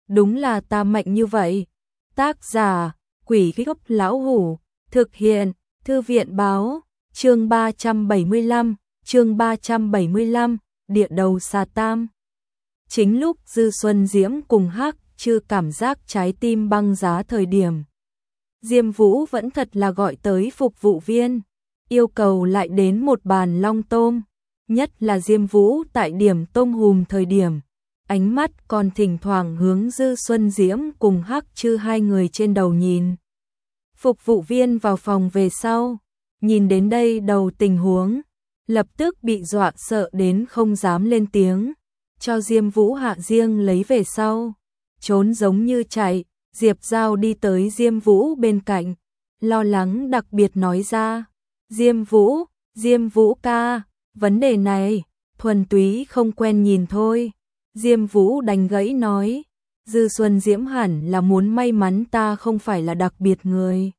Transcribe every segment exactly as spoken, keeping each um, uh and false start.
đúng là ta mạnh như vậy. Tác giả, Quỷ Gốc Lão Hủ, thực hiện, Thư viện Báo, chương ba trăm bảy mươi lăm, chương ba trăm bảy mươi lăm, địa đầu xà tam. Chính lúc Dư Xuân Diễm cùng Hắc Trư cảm giác trái tim băng giá thời điểm, Diêm Vũ vẫn thật là gọi tới phục vụ viên, yêu cầu lại đến một bàn long tôm, nhất là Diêm Vũ tại điểm tôm hùm thời điểm, ánh mắt còn thỉnh thoảng hướng Dư Xuân Diễm cùng Hắc Trư hai người trên đầu nhìn. Phục vụ viên vào phòng về sau, nhìn đến đây đầu tình huống, lập tức bị dọa sợ đến không dám lên tiếng, cho Diêm Vũ hạ riêng lấy về sau, trốn giống như chạy. Diệp Giao đi tới Diêm Vũ bên cạnh, lo lắng đặc biệt nói ra, Diêm Vũ, Diêm Vũ ca, vấn đề này, thuần túy không quen nhìn thôi. Diêm Vũ đánh gãy nói, Dư Xuân Diễm hẳn là muốn may mắn ta không phải là đặc biệt người.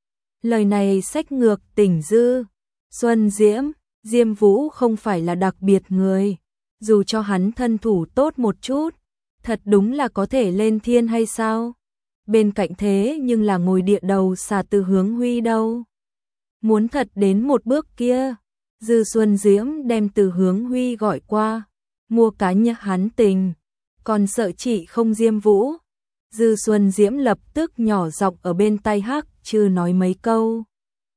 Lời này xách ngược tỉnh Dư Xuân Diễm, Diêm Vũ không phải là đặc biệt người, dù cho hắn thân thủ tốt một chút, thật đúng là có thể lên thiên hay sao? Bên cạnh thế nhưng là ngồi địa đầu xà Từ Hướng Huy đâu. Muốn thật đến một bước kia, Dư Xuân Diễm đem Từ Hướng Huy gọi qua, mua cá nhắc hắn tình, còn sợ chị không Diêm Vũ. Dư Xuân Diễm lập tức nhỏ giọng ở bên tai Hắc Trư nói mấy câu.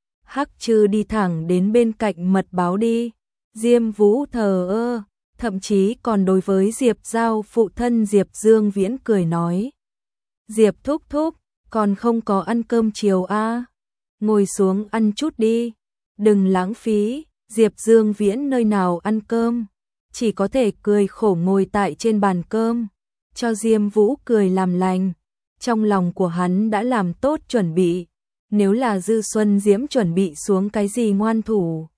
Hắc Trư đi thẳng đến bên cạnh mật báo đi. Diêm Vũ thờ ơ, thậm chí còn đối với Diệp Giao phụ thân Diệp Dương Viễn cười nói, Diệp thúc thúc, còn không có ăn cơm chiều a à? Ngồi xuống ăn chút đi, đừng lãng phí. Diệp Dương Viễn nơi nào ăn cơm, chỉ có thể cười khổ ngồi tại trên bàn cơm, cho Diêm Vũ cười làm lành. Trong lòng của hắn đã làm tốt chuẩn bị, nếu là Dư Xuân Diễm chuẩn bị xuống cái gì ngoan thủ,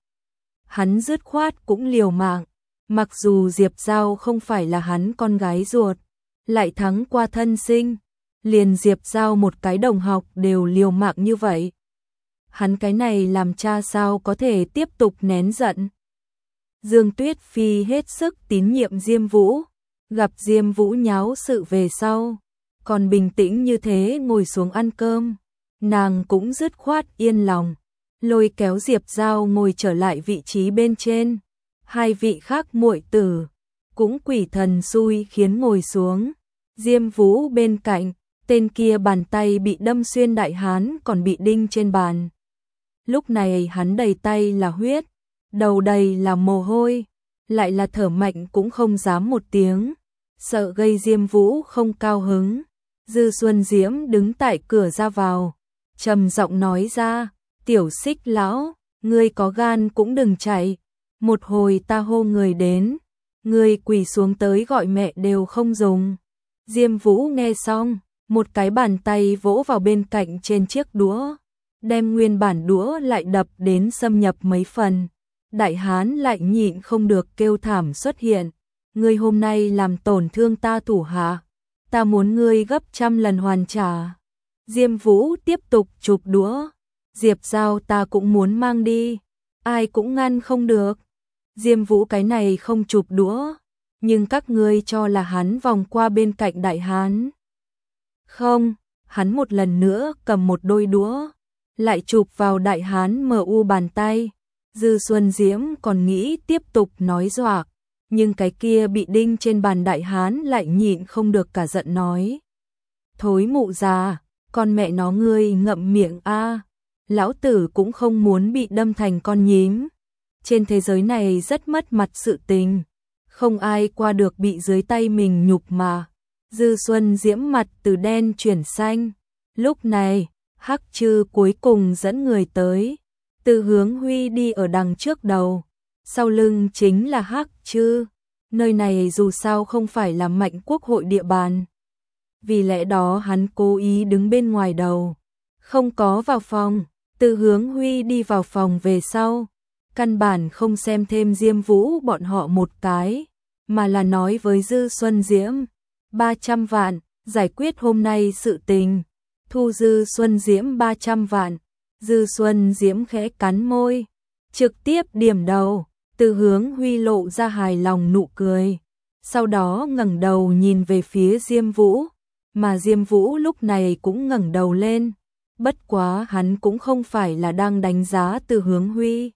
hắn dứt khoát cũng liều mạng. Mặc dù Diệp Giao không phải là hắn con gái ruột, lại thắng qua thân sinh, liền Diệp Giao một cái đồng học đều liều mạng như vậy, hắn cái này làm cha sao có thể tiếp tục nén giận. Dương Tuyết Phi hết sức tín nhiệm Diêm Vũ, gặp Diêm Vũ nháo sự về sau, còn bình tĩnh như thế ngồi xuống ăn cơm, nàng cũng dứt khoát yên lòng, lôi kéo Diệp Giao ngồi trở lại vị trí bên trên. Hai vị khác muội tử cũng quỷ thần xui khiến ngồi xuống. Diêm Vũ bên cạnh, tên kia bàn tay bị đâm xuyên đại hán còn bị đinh trên bàn. Lúc này hắn đầy tay là huyết, đầu đầy là mồ hôi, lại là thở mạnh cũng không dám một tiếng, sợ gây Diêm Vũ không cao hứng. Dư Xuân Diễm đứng tại cửa ra vào, trầm giọng nói ra, tiểu Xích lão, ngươi có gan cũng đừng chạy, một hồi ta hô người đến, ngươi quỳ xuống tới gọi mẹ đều không dùng. Diêm Vũ nghe xong, một cái bàn tay vỗ vào bên cạnh trên chiếc đũa, đem nguyên bản đũa lại đập đến xâm nhập mấy phần. Đại hán lại nhịn không được kêu thảm xuất hiện, ngươi hôm nay làm tổn thương ta thủ hạ, ta muốn ngươi gấp trăm lần hoàn trả. Diêm Vũ tiếp tục chụp đũa, Diệp Giao ta cũng muốn mang đi, ai cũng ngăn không được. Diêm Vũ cái này không chụp đũa, nhưng các ngươi cho là hắn vòng qua bên cạnh đại hán. Không, hắn một lần nữa cầm một đôi đũa, lại chụp vào đại hán mờ u bàn tay. Dư Xuân Diễm còn nghĩ tiếp tục nói dọa, nhưng cái kia bị đinh trên bàn đại hán lại nhịn không được cả giận nói. Thối mụ già, con mẹ nó ngươi ngậm miệng a, lão tử cũng không muốn bị đâm thành con nhím. Trên thế giới này rất mất mặt sự tình, không ai qua được bị dưới tay mình nhục mà. Dư Xuân Diễm mặt từ đen chuyển xanh. Lúc này, Hắc Trư cuối cùng dẫn người tới. Từ Hướng Huy đi ở đằng trước đầu, sau lưng chính là Hắc Trư. Nơi này dù sao không phải là Mạnh Quốc hội địa bàn, vì lẽ đó hắn cố ý đứng bên ngoài đầu, không có vào phòng. Từ Hướng Huy đi vào phòng về sau, căn bản không xem thêm Diêm Vũ bọn họ một cái, mà là nói với Dư Xuân Diễm, ba trăm vạn, giải quyết hôm nay sự tình, thu Dư Xuân Diễm ba trăm vạn. Dư Xuân Diễm khẽ cắn môi, trực tiếp điểm đầu. Từ Hướng Huy lộ ra hài lòng nụ cười, sau đó ngẩng đầu nhìn về phía Diêm Vũ, mà Diêm Vũ lúc này cũng ngẩng đầu lên, bất quá hắn cũng không phải là đang đánh giá Từ Hướng Huy,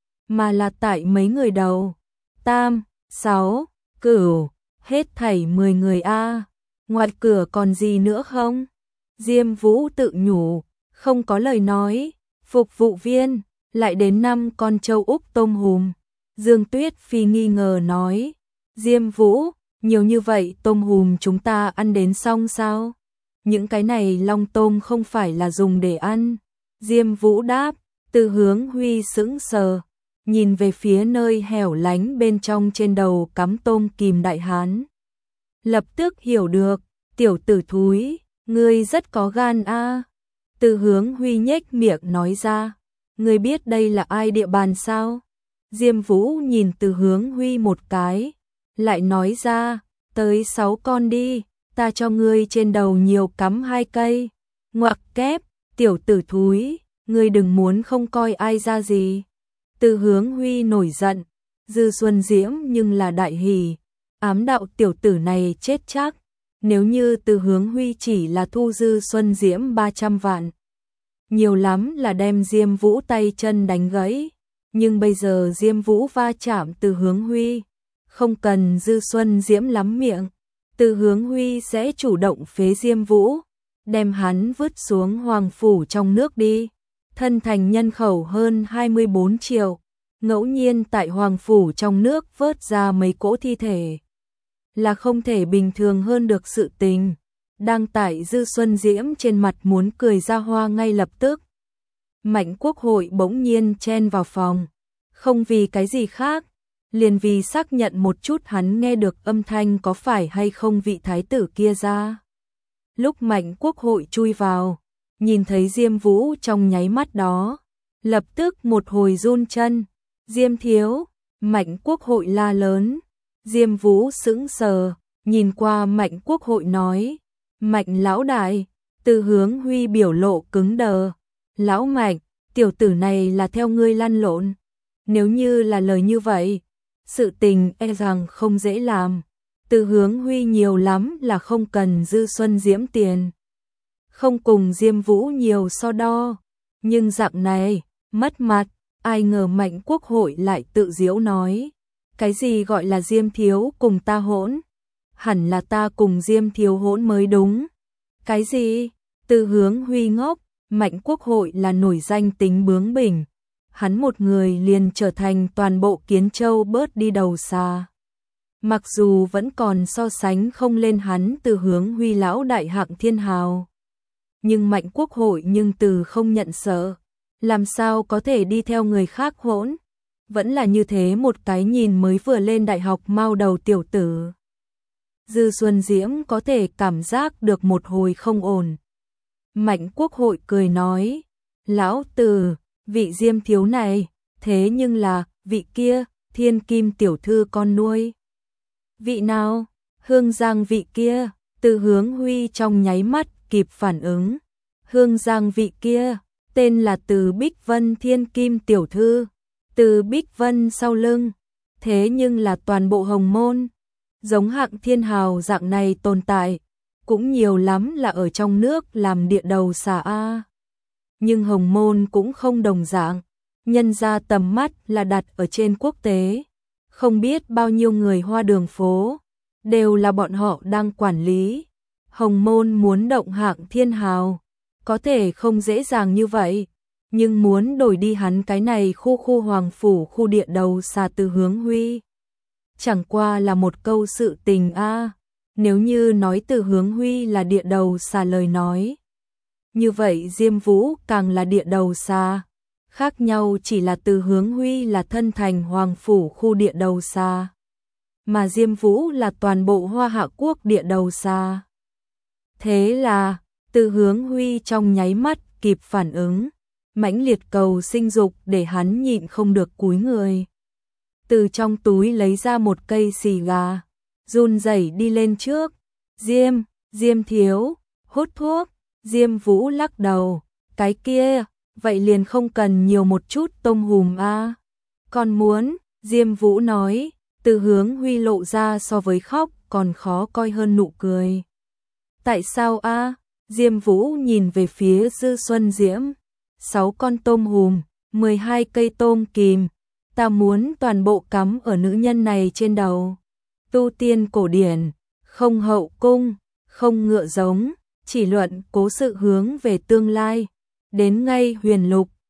mà là tại mấy người đầu, tam, sáu, cửu, hết thảy mười người a, ngoài cửa còn gì nữa không? Diêm Vũ tự nhủ, không có lời nói, phục vụ viên, lại đến năm con trâu Úc tôm hùm. Dương Tuyết Phi nghi ngờ nói, Diêm Vũ, nhiều như vậy tôm hùm chúng ta ăn đến xong sao? Những cái này long tôm không phải là dùng để ăn. Diêm Vũ đáp, Từ Hướng Huy sững sờ, nhìn về phía nơi hẻo lánh bên trong trên đầu cắm tôm kìm đại hán. Lập tức hiểu được, tiểu tử thúi, ngươi rất có gan a. Từ Hướng Huy nhếch miệng nói ra, ngươi biết đây là ai địa bàn sao? Diêm Vũ nhìn Từ Hướng Huy một cái, lại nói ra, tới sáu con đi, ta cho ngươi trên đầu nhiều cắm hai cây. Ngoặc kép, tiểu tử thúi, ngươi đừng muốn không coi ai ra gì. Từ Hướng Huy nổi giận, Dư Xuân Diễm nhưng là đại hỉ, ám đạo tiểu tử này chết chắc. Nếu như Từ Hướng Huy chỉ là thu Dư Xuân Diễm ba trăm vạn, nhiều lắm là đem Diêm Vũ tay chân đánh gãy, nhưng bây giờ Diêm Vũ va chạm Từ Hướng Huy, không cần Dư Xuân Diễm lắm miệng, Từ Hướng Huy sẽ chủ động phế Diêm Vũ, đem hắn vứt xuống hoàng phủ trong nước đi. Thân thành nhân khẩu hơn hai mươi bốn triệu, ngẫu nhiên tại hoàng phủ trong nước vớt ra mấy cỗ thi thể, là không thể bình thường hơn được sự tình. Đang tại Dư Xuân Diễm trên mặt muốn cười ra hoa ngay lập tức. Mạnh Quốc Hội bỗng nhiên chen vào phòng, không vì cái gì khác, liền vì xác nhận một chút hắn nghe được âm thanh có phải hay không vị thái tử kia ra. Lúc Mạnh Quốc Hội chui vào, nhìn thấy Diêm Vũ trong nháy mắt đó, lập tức một hồi run chân. Diêm thiếu, Mạnh Quốc Hội la lớn. Diêm Vũ sững sờ, nhìn qua Mạnh Quốc Hội nói, Mạnh lão đại. Từ Hướng Huy biểu lộ cứng đờ, lão Mạnh, tiểu tử này là theo ngươi lăn lộn. Nếu như là lời như vậy, sự tình e rằng không dễ làm. Từ Hướng Huy nhiều lắm là không cần Dư Xuân Diễm tiền, không cùng Diêm Vũ nhiều so đo, nhưng dạng này, mất mặt. Ai ngờ Mạnh Quốc Hội lại tự giễu nói, cái gì gọi là Diêm thiếu cùng ta hỗn, hẳn là ta cùng Diêm thiếu hỗn mới đúng. Cái gì? Từ Hướng Huy ngốc, Mạnh Quốc Hội là nổi danh tính bướng bỉnh, hắn một người liền trở thành toàn bộ Kiến Châu bớt đi đầu xa. Mặc dù vẫn còn so sánh không lên hắn Từ Hướng Huy lão đại hạng thiên hào, nhưng Mạnh Quốc Hội nhưng từ không nhận sợ, làm sao có thể đi theo người khác hỗn, vẫn là như thế một cái nhìn mới vừa lên đại học mao đầu tiểu tử. Dư Xuân Diễm có thể cảm giác được một hồi không ổn. Mạnh Quốc Hội cười nói, lão Từ, vị Diêm thiếu này, thế nhưng là, vị kia, Thiên Kim tiểu thư con nuôi. Vị nào? Hương Giang vị kia. Từ Hướng Huy trong nháy mắt kịp phản ứng. Hương Giang vị kia, tên là Từ Bích Vân Thiên Kim tiểu thư. Từ Bích Vân sau lưng, thế nhưng là toàn bộ Hồng Môn, giống hạng thiên hào dạng này tồn tại, cũng nhiều lắm là ở trong nước làm địa đầu xà a. Nhưng Hồng Môn cũng không đồng dạng, nhân ra tầm mắt là đặt ở trên quốc tế, không biết bao nhiêu người hoa đường phố, đều là bọn họ đang quản lý. Hồng Môn muốn động hạng thiên hào, có thể không dễ dàng như vậy, nhưng muốn đổi đi hắn cái này khu khu hoàng phủ khu địa đầu xà Từ Hướng Huy, chẳng qua là một câu sự tình a. Nếu như nói Từ Hướng Huy là địa đầu xà lời nói, như vậy Diêm Vũ càng là địa đầu xà. Khác nhau chỉ là Từ Hướng Huy là thân thành hoàng phủ khu địa đầu xà, mà Diêm Vũ là toàn bộ Hoa Hạ quốc địa đầu xà. Thế là, Từ Hướng Huy trong nháy mắt kịp phản ứng, mãnh liệt cầu sinh dục để hắn nhịn không được cúi người. Từ trong túi lấy ra một cây xì gà, run rẩy đi lên trước. Diêm, Diêm thiếu, hút thuốc. Diêm Vũ lắc đầu, cái kia, vậy liền không cần nhiều một chút tôm hùm a. Còn muốn, Diêm Vũ nói. Từ Hướng Huy lộ ra so với khóc còn khó coi hơn nụ cười. Tại sao a? Diêm Vũ nhìn về phía Dư Xuân Diễm. Sáu con tôm hùm, mười hai cây tôm kìm, ta muốn toàn bộ cắm ở nữ nhân này trên đầu. Tu tiên cổ điển, không hậu cung, không ngựa giống, chỉ luận cố sự hướng về tương lai. Đến ngay huyền lục,